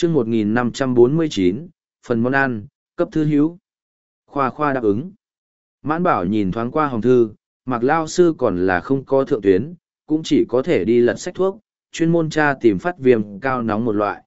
chương 1549, phần món ăn, cấp thư hữu. Khoa khoa đáp ứng. Mãn Bảo nhìn thoáng qua hồng thư, Mạc Lao sư còn là không có thượng tuyến, cũng chỉ có thể đi lật sách thuốc, chuyên môn tra tìm phát viêm cao nóng một loại.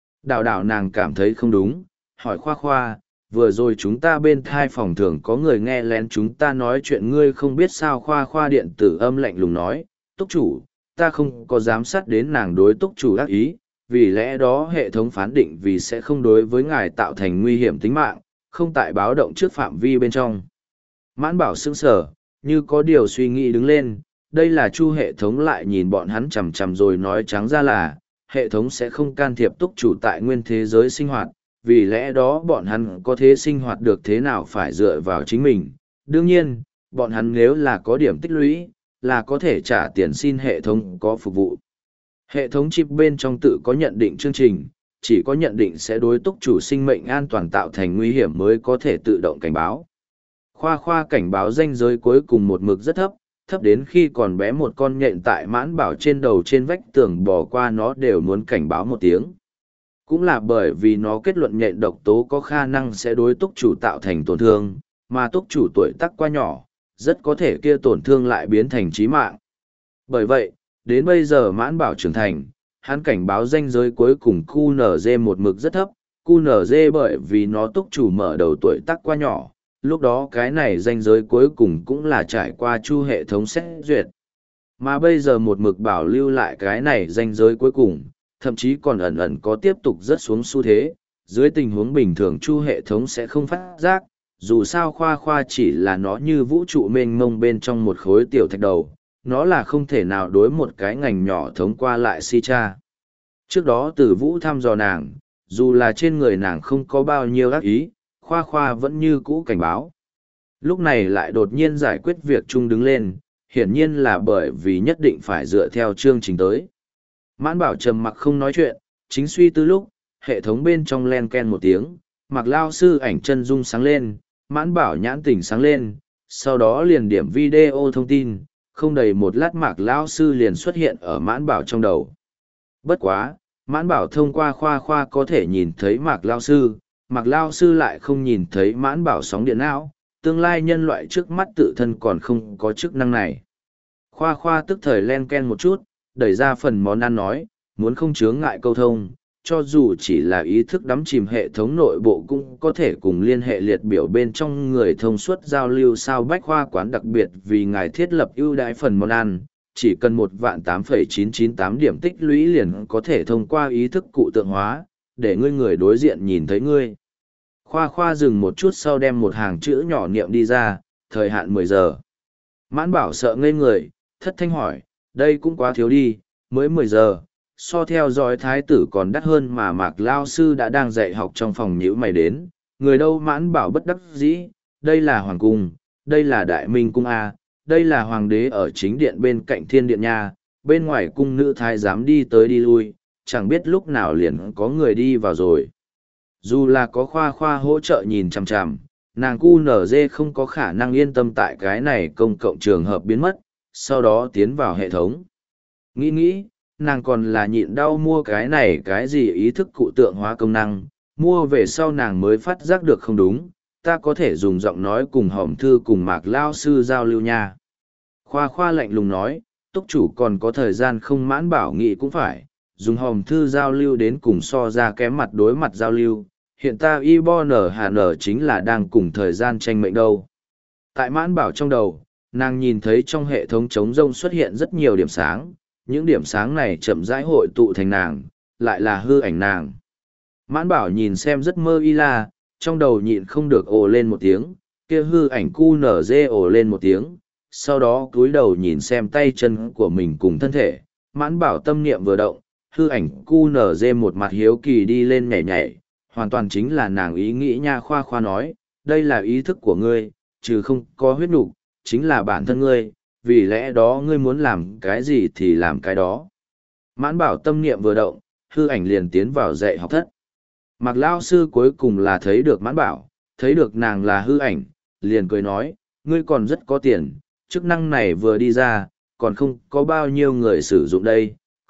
Đảo nàng cảm thấy không đúng, hỏi khoa khoa, vừa rồi chúng ta bên thai phòng thường có người nghe lén chúng ta nói chuyện ngươi không biết sao. Khoa khoa điện tử âm lạnh lùng nói, túc chủ, ta không có giám sát đến nàng đối túc chủ ác ý, vì lẽ đó hệ thống phán định vì sẽ không đối với ngài tạo thành nguy hiểm tính mạng, không tại báo động trước phạm vi bên trong. Mãn Bảo sững sờ, như có điều suy nghĩ đứng lên, đây là Chu hệ thống lại nhìn bọn hắn chằm chằm rồi nói trắng ra là, hệ thống sẽ không can thiệp túc chủ tại nguyên thế giới sinh hoạt, vì lẽ đó bọn hắn có thế sinh hoạt được thế nào phải dựa vào chính mình. Đương nhiên, bọn hắn nếu là có điểm tích lũy, là có thể trả tiền xin hệ thống có phục vụ. Hệ thống chip bên trong tự có nhận định chương trình, chỉ có nhận định sẽ đối túc chủ sinh mệnh an toàn tạo thành nguy hiểm mới có thể tự động cảnh báo. Khoa khoa cảnh báo ranh giới cuối cùng một mực rất thấp, thấp đến khi còn bé một con nhện tại Mãn Bảo trên đầu trên vách tường bỏ qua nó đều muốn cảnh báo một tiếng. Cũng là bởi vì nó kết luận nhện độc tố có khả năng sẽ đối túc chủ tạo thành tổn thương, mà túc chủ tuổi tác quá nhỏ, rất có thể kia tổn thương lại biến thành chí mạng. Bởi vậy, đến bây giờ Mãn Bảo trưởng thành, hắn cảnh báo ranh giới cuối cùng QNZ một mực rất thấp, QNZ bởi vì nó túc chủ mở đầu tuổi tác quá nhỏ, lúc đó cái này ranh giới cuối cùng cũng là trải qua Chu hệ thống xét duyệt. Mà bây giờ một mực bảo lưu lại cái này ranh giới cuối cùng, thậm chí còn ẩn ẩn có tiếp tục rất xuống xu thế, dưới tình huống bình thường Chu hệ thống sẽ không phát giác, dù sao khoa khoa chỉ là nó như vũ trụ mênh mông bên trong một khối tiểu thạch đầu, nó là không thể nào đối một cái ngành nhỏ thống qua lại si cha. Trước đó Tử Vũ thăm dò nàng, dù là trên người nàng không có bao nhiêu ác ý, khoa khoa vẫn như cũ cảnh báo. Lúc này lại đột nhiên giải quyết việc chung đứng lên, hiển nhiên là bởi vì nhất định phải dựa theo chương trình tới. Mãn Bảo trầm mặc không nói chuyện, chính suy tư lúc, hệ thống bên trong len ken một tiếng, Mạc Lao sư ảnh chân dung sáng lên, Mãn Bảo nhãn tỉnh sáng lên, sau đó liền điểm video thông tin, không đầy một lát Mạc Lao sư liền xuất hiện ở Mãn Bảo trong đầu. Bất quá, Mãn Bảo thông qua khoa khoa có thể nhìn thấy Mạc Lao sư, Mạc Lao sư lại không nhìn thấy Mãn Bảo sóng điện não, tương lai nhân loại trước mắt tự thân còn không có chức năng này. Khoa khoa tức thời len ken một chút, đẩy ra phần món ăn nói, muốn không chướng ngại câu thông, cho dù chỉ là ý thức đắm chìm hệ thống nội bộ cũng có thể cùng liên hệ liệt biểu bên trong người thông suốt giao lưu. Sao Bách Khoa quán đặc biệt vì ngài thiết lập ưu đãi phần món ăn, chỉ cần 1.8.998 điểm tích lũy liền có thể thông qua ý thức cụ tượng hóa, để người đối diện nhìn thấy ngươi. Khoa khoa dừng một chút sau đem một hàng chữ nhỏ niệm đi ra, thời hạn 10 giờ. Mãn Bảo sợ ngây người, thất thanh hỏi, đây cũng quá thiếu đi, mới 10 giờ, so theo dõi thái tử còn đắt hơn mà Mạc Lao sư đã đang dạy học trong phòng nhữ mày đến, người đâu. Mãn Bảo bất đắc dĩ, đây là hoàng cung, đây là đại minh cung A, đây là hoàng đế ở chính điện bên cạnh thiên điện nha, bên ngoài cung nữ thái giám đi tới đi lui, chẳng biết lúc nào liền có người đi vào rồi. Dù là có khoa khoa hỗ trợ nhìn chằm chằm, nàng QNZ không có khả năng yên tâm tại cái này công cộng trường hợp biến mất, sau đó tiến vào hệ thống. Nghĩ, nàng còn là nhịn đau mua cái này cái gì ý thức cụ tượng hóa công năng, mua về sau nàng mới phát giác được không đúng, ta có thể dùng giọng nói cùng hòm thư cùng Mạc Lao sư giao lưu nha. Khoa khoa lạnh lùng nói, túc chủ còn có thời gian không. Mãn Bảo nghĩ cũng phải, dùng hòm thư giao lưu đến cùng so ra kém mặt đối mặt giao lưu, hiện ta IBONHN chính là đang cùng thời gian tranh mệnh đâu. Tại Mãn Bảo trong đầu, nàng nhìn thấy trong hệ thống trống rông xuất hiện rất nhiều điểm sáng, những điểm sáng này chậm rãi hội tụ thành nàng, lại là hư ảnh nàng. Mãn Bảo nhìn xem rất mơ y la, trong đầu nhịn không được ồ lên một tiếng, kia hư ảnh QNZ ồ lên một tiếng, sau đó cúi đầu nhìn xem tay chân của mình cùng thân thể. Mãn Bảo tâm niệm vừa động, hư ảnh QNZ một mặt hiếu kỳ đi lên nhảy nhảy, hoàn toàn chính là nàng ý nghĩ nha. Khoa khoa nói, đây là ý thức của ngươi, trừ không có huyết nục, chính là bản thân ngươi, vì lẽ đó ngươi muốn làm cái gì thì làm cái đó. Mãn Bảo tâm niệm vừa động, hư ảnh liền tiến vào dạy học thất. Mạc Lao sư cuối cùng là thấy được Mãn Bảo, thấy được nàng là hư ảnh, liền cười nói, ngươi còn rất có tiền, chức năng này vừa đi ra, còn không có bao nhiêu người sử dụng đây,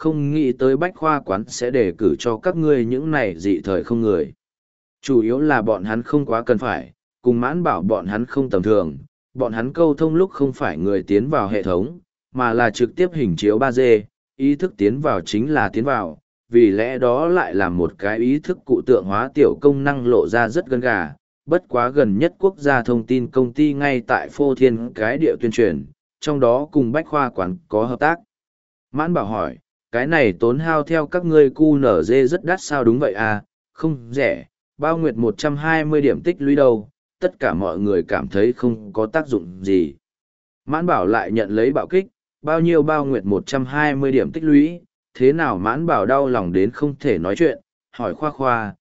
không nghĩ tới bách khoa quán sẽ đề cử cho các ngươi những này dị thời không người. Chủ yếu là bọn hắn không quá cần phải, cùng mãn bảo bọn hắn không tầm thường, bọn hắn câu thông lúc không phải người tiến vào hệ thống, mà là trực tiếp hình chiếu 3D, ý thức tiến vào chính là tiến vào, vì lẽ đó lại là một cái ý thức cụ tượng hóa tiểu công năng lộ ra rất gần gà. Bất quá gần nhất quốc gia thông tin công ty ngay tại phô thiên cái địa tuyên truyền, trong đó cùng bách khoa quán có hợp tác. Mãn bảo hỏi, cái này tốn hao theo các ngươi QNZ rất đắt sao? Đúng vậy à, không rẻ, bao nguyệt 120 điểm tích lũy đâu, tất cả mọi người cảm thấy không có tác dụng gì. Mãn bảo lại nhận lấy bạo kích, bao nhiêu bao nguyệt 120 điểm tích lũy, thế nào? Mãn bảo đau lòng đến không thể nói chuyện, hỏi khoa khoa,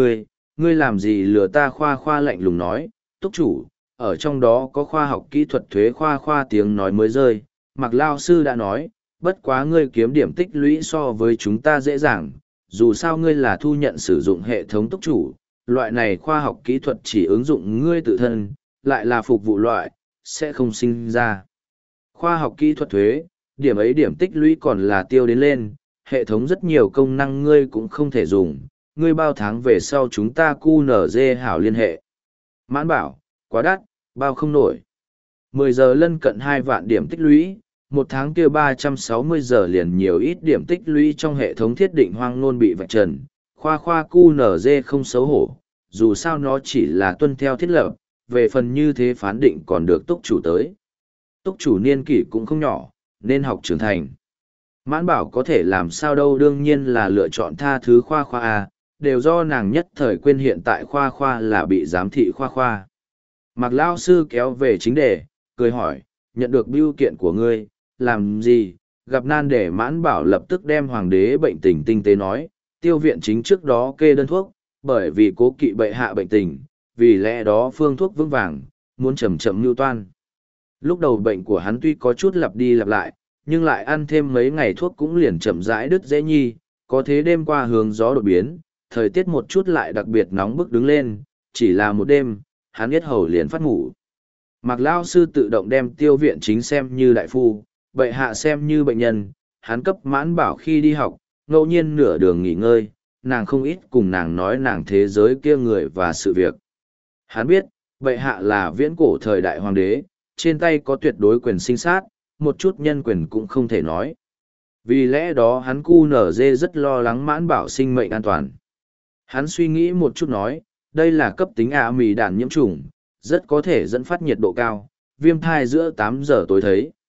ngươi làm gì lừa ta? Khoa khoa lạnh lùng nói, túc chủ, ở trong đó có khoa học kỹ thuật thuế. Khoa khoa tiếng nói mới rơi, Mạc Lao sư đã nói, bất quá ngươi kiếm điểm tích lũy so với chúng ta dễ dàng, dù sao ngươi là thu nhận sử dụng hệ thống túc chủ, loại này khoa học kỹ thuật chỉ ứng dụng ngươi tự thân, lại là phục vụ loại, sẽ không sinh ra khoa học kỹ thuật thuế, điểm ấy điểm tích lũy còn là tiêu đến lên, hệ thống rất nhiều công năng ngươi cũng không thể dùng, ngươi bao tháng về sau chúng ta QNZ hảo liên hệ. Mãn bảo, quá đắt, bao không nổi. 10 giờ lân cận 2 vạn điểm tích lũy, một tháng kia 360 giờ liền nhiều ít điểm tích lũy trong hệ thống thiết định hoang nôn bị vạch trần. Khoa khoa QNZ không xấu hổ, dù sao nó chỉ là tuân theo thiết lập, về phần như thế phán định còn được túc chủ tới. Túc chủ niên kỷ cũng không nhỏ, nên học trưởng thành. Mãn bảo có thể làm sao đâu, đương nhiên là lựa chọn tha thứ khoa khoa A, đều do nàng nhất thời quên hiện tại khoa khoa là bị giám thị khoa khoa. Mạc Lao sư kéo về chính đề, cười hỏi, nhận được bưu kiện của ngươi, làm gì? Gặp nan để mãn bảo lập tức đem hoàng đế bệnh tình tinh tế nói, tiêu viện chính trước đó kê đơn thuốc, bởi vì cố kỵ bệ hạ bệnh tình, vì lẽ đó phương thuốc vững vàng, muốn chậm chậm mưu toan. Lúc đầu bệnh của hắn tuy có chút lặp đi lặp lại, nhưng lại ăn thêm mấy ngày thuốc cũng liền chậm rãi đứt dễ nhi, có thế đêm qua hướng gió đột biến, thời tiết một chút lại đặc biệt nóng bức đứng lên, chỉ là một đêm, hắn biết hầu liền phát ngủ. Mạc Lao sư tự động đem tiêu viện chính xem như đại phu, bệ hạ xem như bệnh nhân, hắn cấp mãn bảo khi đi học, ngẫu nhiên nửa đường nghỉ ngơi, nàng không ít cùng nàng nói nàng thế giới kia người và sự việc. Hắn biết, bệ hạ là viễn cổ thời đại hoàng đế, trên tay có tuyệt đối quyền sinh sát, một chút nhân quyền cũng không thể nói. Vì lẽ đó hắn QNZ rất lo lắng mãn bảo sinh mệnh an toàn. Hắn suy nghĩ một chút nói, đây là cấp tính mì đàn nhiễm trùng, rất có thể dẫn phát nhiệt độ cao, viêm thai giữa 8 giờ tối thấy,